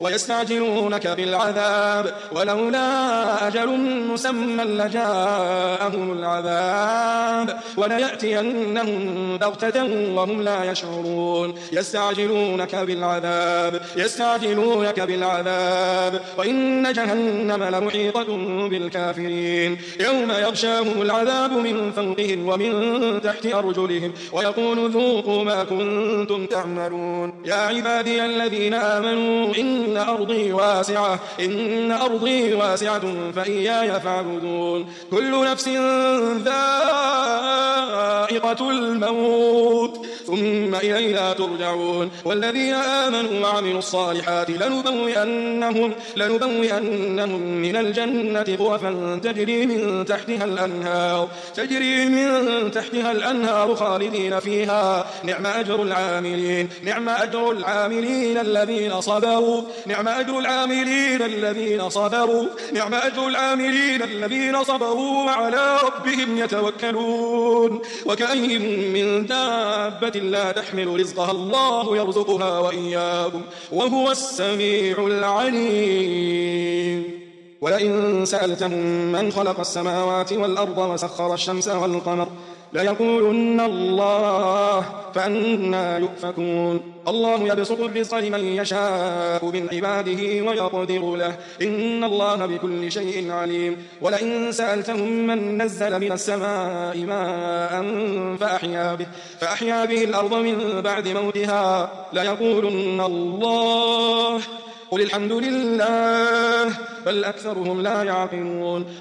ويستعجلونك بالعذاب ولولا أجل مسمى لجاءهم العذاب وليأتينهم بغتة وهم لا يشعرون يستعجلونك بالعذاب وإن جهنم لمحيطة بالكافرين يوم يغشاهم العذاب من فوقهم ومن تحت أرجلهم ويقول ذوقوا ما كنتم تعملون يا عبادي الذين آمنوا إن أرضي واسعة فإياي فاعبدون كل نفس ذائقة الموت ثم إلينا ترجعون والذين آمنوا وعملوا الصالحات لنبوئنهم من الجنة غرفا تجري من تحتها الأنهار خالدين فيها نعم أجر العاملين الذين صبروا وعلى ربهم يتوكلون وكأي من دابة لا تحمل رزقها الله يرزقها وإياكم وهو السميع العليم ولئن سألتهم من خلق السماوات والأرض وسخر الشمس والقمر ليقولن الله فأنى يؤفكون الله يبسط الرزق لمن يشاء من عباده ويقدر له إن الله بكل شيء عليم ولئن سألتهم من نزل من السماء ماء فأحيا به الأرض من بعد موتها ليقولن الله قل الحمد لله بل أكثرهم لا يعقلون